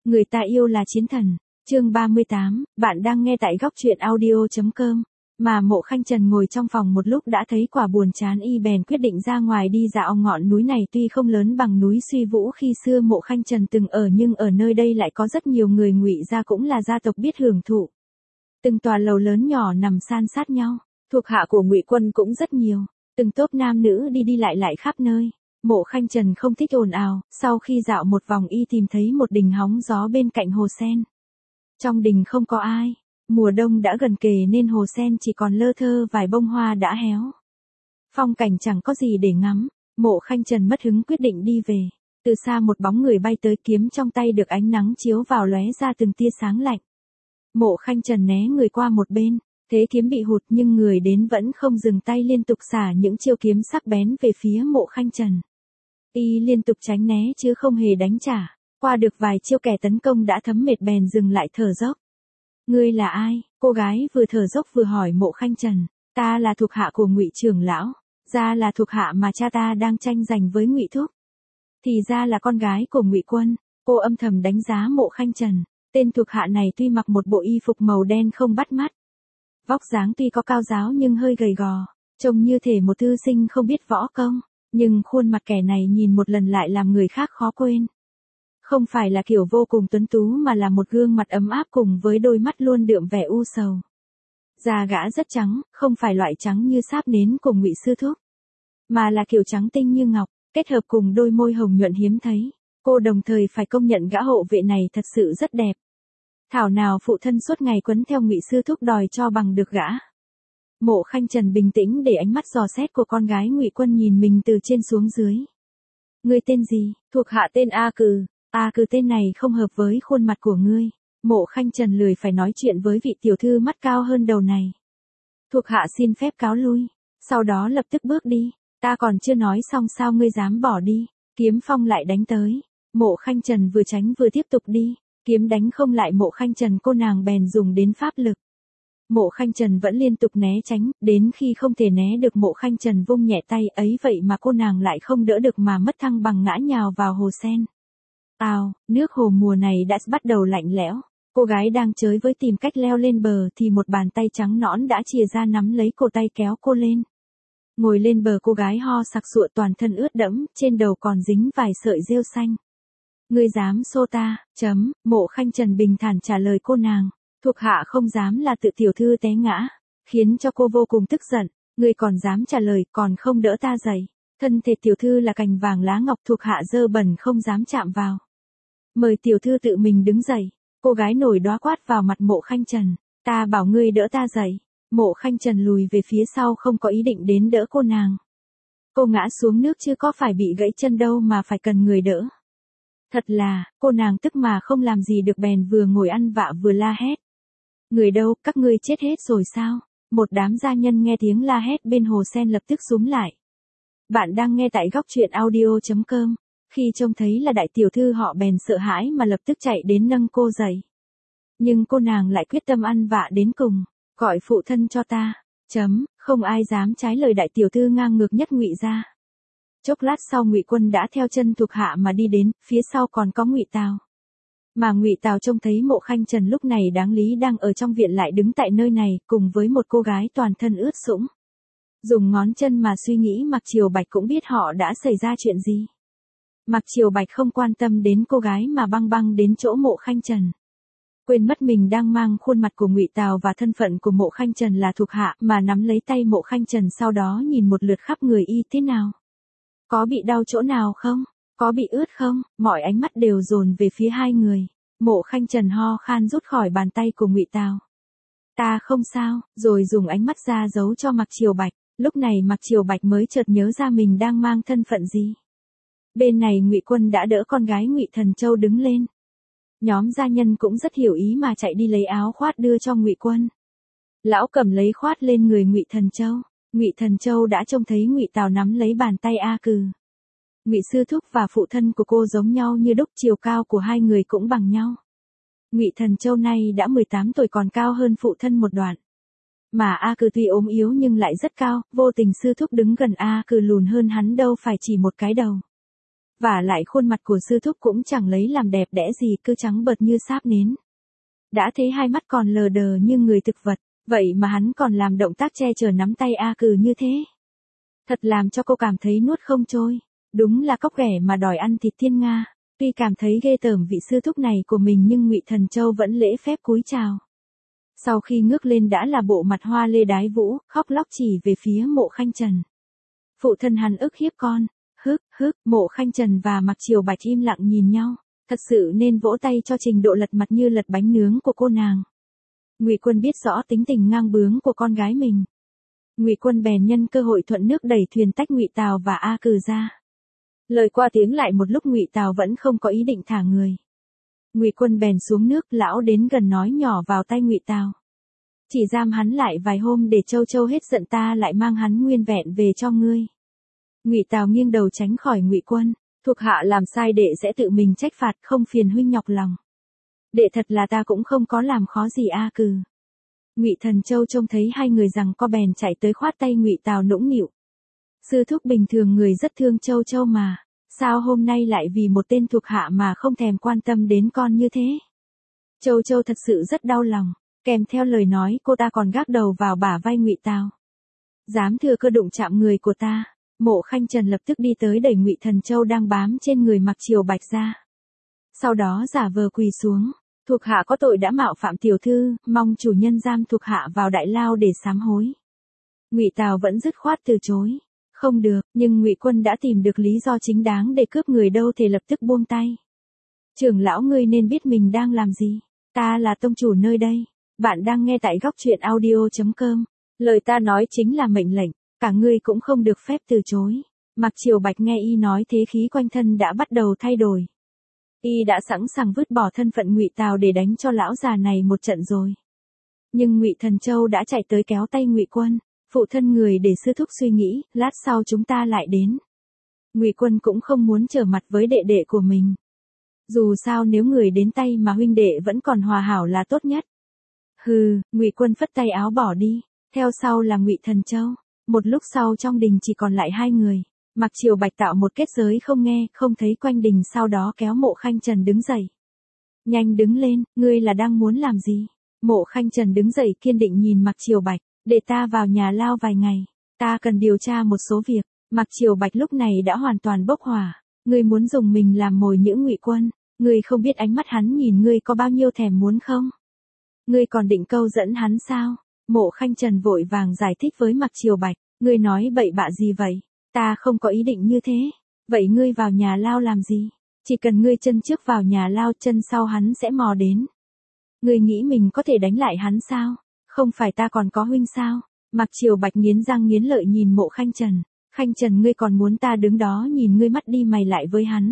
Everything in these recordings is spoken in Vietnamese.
Người ta yêu là chiến thần. Chương 38, bạn đang nghe tại góc truyện audio.com. Mà Mộ Khanh Trần ngồi trong phòng một lúc đã thấy quả buồn chán y bèn quyết định ra ngoài đi dạo ngọn núi này tuy không lớn bằng núi Suy Vũ khi xưa Mộ Khanh Trần từng ở nhưng ở nơi đây lại có rất nhiều người Ngụy gia cũng là gia tộc biết hưởng thụ. Từng tòa lầu lớn nhỏ nằm san sát nhau, thuộc hạ của Ngụy Quân cũng rất nhiều, từng tốp nam nữ đi đi lại khắp nơi. Mộ Khanh Trần không thích ồn ào, sau khi dạo một vòng y tìm thấy một đình hóng gió bên cạnh hồ sen. Trong đình không có ai, mùa đông đã gần kề nên hồ sen chỉ còn lơ thơ vài bông hoa đã héo. Phong cảnh chẳng có gì để ngắm, Mộ Khanh Trần mất hứng quyết định đi về. Từ xa một bóng người bay tới, kiếm trong tay được ánh nắng chiếu vào lóe ra từng tia sáng lạnh. Mộ Khanh Trần né người qua một bên, thế kiếm bị hụt nhưng người đến vẫn không dừng tay liên tục xả những chiêu kiếm sắc bén về phía Mộ Khanh Trần. Y liên tục tránh né chứ không hề đánh trả, qua được vài chiêu kẻ tấn công đã thấm mệt bèn dừng lại thở dốc. Ngươi là ai? Cô gái vừa thở dốc vừa hỏi Mộ Khanh Trần. Ta là thuộc hạ của Ngụy trưởng lão, ra là thuộc hạ mà cha ta đang tranh giành với Ngụy thúc. Thì ra là con gái của Ngụy Quân. Cô âm thầm đánh giá Mộ Khanh Trần, tên thuộc hạ này tuy mặc một bộ y phục màu đen không bắt mắt, vóc dáng tuy có cao ráo nhưng hơi gầy gò, trông như thể một thư sinh không biết võ công. Nhưng khuôn mặt kẻ này nhìn một lần lại làm người khác khó quên. Không phải là kiểu vô cùng tuấn tú mà là một gương mặt ấm áp cùng với đôi mắt luôn đượm vẻ u sầu. Da gã rất trắng, không phải loại trắng như sáp nến của Ngụy sư thúc, mà là kiểu trắng tinh như ngọc, kết hợp cùng đôi môi hồng nhuận hiếm thấy. Cô đồng thời phải công nhận gã hộ vệ này thật sự rất đẹp. Thảo nào phụ thân suốt ngày quấn theo Ngụy sư thúc đòi cho bằng được gã. Mộ Khanh Trần bình tĩnh để ánh mắt dò xét của con gái Ngụy Quân nhìn mình từ trên xuống dưới. Ngươi tên gì? Thuộc hạ tên A Cừ. A Cừ, tên này không hợp với khuôn mặt của ngươi. Mộ Khanh Trần lười phải nói chuyện với vị tiểu thư mắt cao hơn đầu này. Thuộc hạ xin phép cáo lui, sau đó lập tức bước đi. Ta còn chưa nói xong sao ngươi dám bỏ đi? Kiếm phong lại đánh tới. Mộ Khanh Trần vừa tránh vừa tiếp tục đi. Kiếm đánh không lại Mộ Khanh Trần, cô nàng bèn dùng đến pháp lực. Mộ Khanh Trần vẫn liên tục né tránh, đến khi không thể né được Mộ Khanh Trần vung nhẹ tay, ấy vậy mà cô nàng lại không đỡ được mà mất thăng bằng ngã nhào vào hồ sen. Nước hồ mùa này đã bắt đầu lạnh lẽo. Cô gái đang chới với tìm cách leo lên bờ thì một bàn tay trắng nõn đã chìa ra nắm lấy cổ tay kéo cô lên. Ngồi lên bờ cô gái ho sặc sụa toàn thân ướt đẫm, trên đầu còn dính vài sợi rêu xanh. Ngươi dám xô ta? Mộ Khanh Trần bình thản trả lời cô nàng. Thuộc hạ không dám là tự tiểu thư té ngã, khiến cho cô vô cùng tức giận. Ngươi còn dám trả lời, còn không đỡ ta dậy. Thân thể tiểu thư là cành vàng lá ngọc, thuộc hạ dơ bẩn không dám chạm vào. Mời tiểu thư tự mình đứng dậy. Cô gái nổi đóa quát vào mặt Mộ Khanh Trần. Ta bảo ngươi đỡ ta dậy. Mộ Khanh Trần lùi về phía sau không có ý định đến đỡ cô nàng. Cô ngã xuống nước chứ có phải bị gãy chân đâu mà phải cần người đỡ. Thật là, cô nàng tức mà không làm gì được bèn vừa ngồi ăn vạ vừa la hét. Người đâu, các ngươi chết hết rồi sao? Một đám gia nhân nghe tiếng la hét bên hồ sen lập tức xúm lại. Bạn đang nghe tại góc truyện audio.com. Khi trông thấy là đại tiểu thư họ bèn sợ hãi mà lập tức chạy đến nâng cô dậy. Nhưng cô nàng lại quyết tâm ăn vạ đến cùng. Gọi phụ thân cho ta. Không ai dám trái lời đại tiểu thư ngang ngược nhất Ngụy gia. Chốc lát sau Ngụy Quân đã theo chân thuộc hạ mà đi đến, phía sau còn có Ngụy Tào. Mà Ngụy Tào trông thấy Mộ Khanh Trần lúc này đáng lý đang ở trong viện lại đứng tại nơi này, cùng với một cô gái toàn thân ướt sũng. Dùng ngón chân mà suy nghĩ Mạc Triều Bạch cũng biết họ đã xảy ra chuyện gì. Mạc Triều Bạch không quan tâm đến cô gái mà băng băng đến chỗ Mộ Khanh Trần. Quên mất mình đang mang khuôn mặt của Ngụy Tào và thân phận của Mộ Khanh Trần là thuộc hạ, mà nắm lấy tay Mộ Khanh Trần sau đó nhìn một lượt khắp người y thế nào. Có bị đau chỗ nào không? Có bị ướt không? Mọi ánh mắt đều dồn về phía hai người. Mộ Khanh Trần ho khan rút khỏi bàn tay của Ngụy Tào. Ta không sao, rồi dùng ánh mắt ra giấu cho Mạc Triều Bạch. Lúc này Mạc Triều Bạch mới chợt nhớ ra mình đang mang thân phận gì. Bên này Ngụy Quân đã đỡ con gái Ngụy Thần Châu đứng lên. Nhóm gia nhân cũng rất hiểu ý mà chạy đi lấy áo khoác đưa cho Ngụy Quân. Lão cầm lấy khoác lên người Ngụy Thần Châu. Ngụy Thần Châu đã trông thấy Ngụy Tào nắm lấy bàn tay A Cừ. Ngụy sư thúc và phụ thân của cô giống nhau như đúc, chiều cao của hai người cũng bằng nhau. Ngụy Thần Châu nay đã 18 tuổi còn cao hơn phụ thân một đoạn. Mà A Cừ tuy ốm yếu nhưng lại rất cao, vô tình sư thúc đứng gần A Cừ lùn hơn hắn đâu phải chỉ một cái đầu. Và lại khuôn mặt của sư thúc cũng chẳng lấy làm đẹp đẽ gì, cứ trắng bợt như sáp nến. Đã thế hai mắt còn lờ đờ như người thực vật, vậy mà hắn còn làm động tác che chở nắm tay A Cừ như thế. Thật làm cho cô cảm thấy nuốt không trôi. Đúng là cóc ghẻ mà đòi ăn thịt thiên nga. Tuy cảm thấy ghê tởm vị sư thúc này của mình nhưng Ngụy Thần Châu vẫn lễ phép cúi chào. Sau khi ngước lên đã là bộ mặt hoa lê đái vũ, khóc lóc chỉ về phía Mộ Khanh Trần. Phụ thân hắn ức hiếp con. Mộ Khanh Trần và Mạc Triều Bạch im lặng nhìn nhau. Thật sự nên vỗ tay cho trình độ lật mặt như lật bánh nướng của cô nàng. Ngụy Quân biết rõ tính tình ngang bướng của con gái mình. Ngụy Quân bèn nhân cơ hội thuận nước đẩy thuyền tách Ngụy Tào và A Cừ ra. Lời qua tiếng lại một lúc Ngụy Tào vẫn không có ý định thả người. Ngụy Quân bèn xuống nước, lão đến gần nói nhỏ vào tai Ngụy Tào. Chỉ giam hắn lại vài hôm để Châu Châu hết giận ta lại mang hắn nguyên vẹn về cho ngươi. Ngụy Tào nghiêng đầu tránh khỏi Ngụy Quân, thuộc hạ làm sai đệ sẽ tự mình trách phạt, không phiền huynh nhọc lòng. Đệ thật là ta cũng không có làm khó gì A Cừ. Ngụy Thần Châu trông thấy hai người giằng co bèn chạy tới khoát tay Ngụy Tào nũng nịu. Sư thúc bình thường người rất thương Châu Châu mà, sao hôm nay lại vì một tên thuộc hạ mà không thèm quan tâm đến con như thế? Châu Châu thật sự rất đau lòng, kèm theo lời nói cô ta còn gác đầu vào bả vai Ngụy Tào. Dám thừa cơ đụng chạm người của ta. Mộ Khanh Trần lập tức đi tới đẩy Ngụy Thần Châu đang bám trên người Mạc Triều Bạch ra. Sau đó giả vờ quỳ xuống, thuộc hạ có tội đã mạo phạm tiểu thư, mong chủ nhân giam thuộc hạ vào đại lao để sám hối. Ngụy Tào vẫn dứt khoát từ chối. Không được, nhưng Ngụy Quân đã tìm được lý do chính đáng để cướp người đâu thể lập tức buông tay. Trưởng lão ngươi nên biết mình đang làm gì. Ta là tông chủ nơi đây. Bạn đang nghe tại góc truyện audio.com. Lời ta nói chính là mệnh lệnh. Cả ngươi cũng không được phép từ chối. Mạc Triều Bạch nghe y nói thế khí quanh thân đã bắt đầu thay đổi. Y đã sẵn sàng vứt bỏ thân phận Ngụy Tào để đánh cho lão già này một trận rồi. Nhưng Ngụy Thần Châu đã chạy tới kéo tay Ngụy Quân. Phụ thân người để sư thúc suy nghĩ, lát sau chúng ta lại đến. Ngụy Quân cũng không muốn trở mặt với đệ đệ của mình. Dù sao nếu người đến tay mà huynh đệ vẫn còn hòa hảo là tốt nhất. Ngụy Quân phất tay áo bỏ đi, theo sau là Ngụy Thần Châu. Một lúc sau trong đình chỉ còn lại hai người. Mạc Triều Bạch tạo một kết giới không nghe, không thấy quanh đình, sau đó kéo Mộ Khanh Trần đứng dậy. Nhanh đứng lên, ngươi là đang muốn làm gì? Mộ Khanh Trần đứng dậy kiên định nhìn Mạc Triều Bạch, để ta vào nhà lao vài ngày, ta cần điều tra một số việc. Mạc Triều Bạch lúc này đã hoàn toàn bốc hỏa, ngươi muốn dùng mình làm mồi nhỡ Ngụy Quân, ngươi không biết ánh mắt hắn nhìn ngươi có bao nhiêu thèm muốn không? Ngươi còn định câu dẫn hắn sao? Mộ Khanh Trần vội vàng giải thích với Mạc Triều Bạch, ngươi nói bậy bạ gì vậy? Ta không có ý định như thế. Vậy ngươi vào nhà lao làm gì? Chỉ cần ngươi chân trước vào nhà lao, chân sau hắn sẽ mò đến. Ngươi nghĩ mình có thể đánh lại hắn sao? Không phải ta còn có huynh sao? Mạc Triều Bạch nghiến răng nghiến lợi nhìn Mộ Khanh Trần. Khanh Trần, ngươi còn muốn ta đứng đó nhìn ngươi mắt đi mày lại với hắn?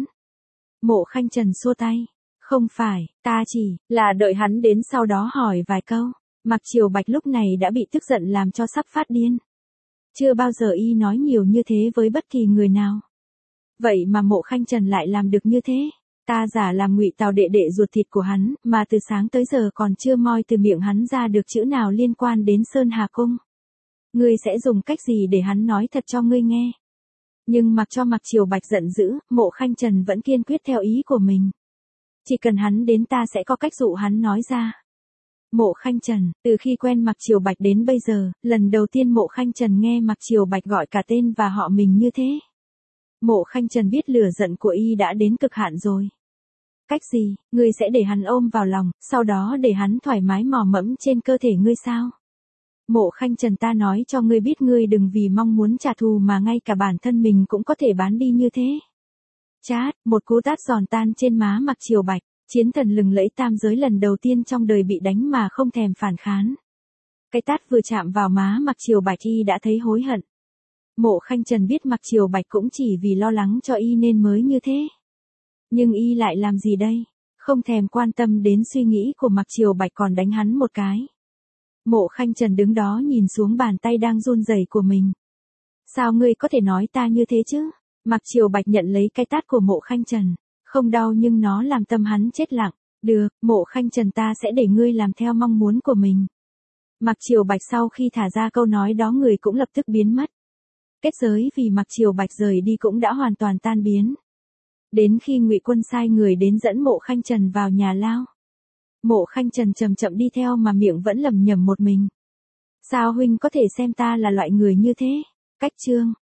Mộ Khanh Trần xua tay. Không phải, ta chỉ là đợi hắn đến sau đó hỏi vài câu. Mạc Triều Bạch lúc này đã bị tức giận làm cho sắp phát điên. Chưa bao giờ y nói nhiều như thế với bất kỳ người nào. Vậy mà Mộ Khanh Trần lại làm được như thế. Ta giả làm Ngụy Tào đệ đệ ruột thịt của hắn, mà từ sáng tới giờ còn chưa moi từ miệng hắn ra được chữ nào liên quan đến Sơn Hà Cung. Ngươi sẽ dùng cách gì để hắn nói thật cho ngươi nghe? Nhưng mặc cho Mạc Triều Bạch giận dữ, Mộ Khanh Trần vẫn kiên quyết theo ý của mình. Chỉ cần hắn đến ta sẽ có cách dụ hắn nói ra. Mộ Khanh Trần, từ khi quen Mạc Triều Bạch đến bây giờ, lần đầu tiên Mộ Khanh Trần nghe Mạc Triều Bạch gọi cả tên và họ mình như thế. Mộ Khanh Trần biết lửa giận của y đã đến cực hạn rồi. Cách gì, ngươi sẽ để hắn ôm vào lòng, sau đó để hắn thoải mái mò mẫm trên cơ thể ngươi sao? Mộ Khanh Trần, ta nói cho ngươi biết, ngươi đừng vì mong muốn trả thù mà ngay cả bản thân mình cũng có thể bán đi như thế. Chát, một cú tát giòn tan trên má Mạc Triều Bạch, chiến thần lừng lẫy tam giới lần đầu tiên trong đời bị đánh mà không thèm phản kháng. Cái tát vừa chạm vào má Mạc Triều Bạch y đã thấy hối hận. Mộ Khanh Trần biết Mạc Triều Bạch cũng chỉ vì lo lắng cho y nên mới như thế. Nhưng y lại làm gì đây? Không thèm quan tâm đến suy nghĩ của Mạc Triều Bạch còn đánh hắn một cái. Mộ Khanh Trần đứng đó nhìn xuống bàn tay đang run rẩy của mình. Sao ngươi có thể nói ta như thế chứ? Mạc Triều Bạch nhận lấy cái tát của Mộ Khanh Trần. Không đau nhưng nó làm tâm hắn chết lặng. Được, Mộ Khanh Trần, ta sẽ để ngươi làm theo mong muốn của mình. Mạc Triều Bạch sau khi thả ra câu nói đó người cũng lập tức biến mất. Kết giới vì Mạc Triều Bạch rời đi cũng đã hoàn toàn tan biến. Đến khi Ngụy Quân sai người đến dẫn Mộ Khanh Trần vào nhà lao. Mộ Khanh Trần chậm chậm đi theo mà miệng vẫn lẩm nhẩm một mình. Sao huynh có thể xem ta là loại người như thế? Cách chương